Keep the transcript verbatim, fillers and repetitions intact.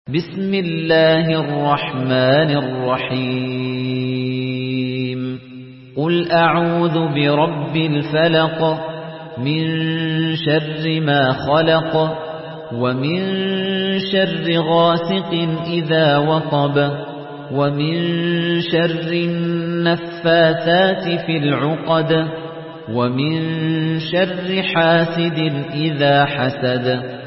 بسم الله الرحمن الرحيم قل أعوذ برب الفلق من شر ما خلق ومن شر غاسق إذا وقب ومن شر النفاثات في العقد ومن شر حاسد إذا حسد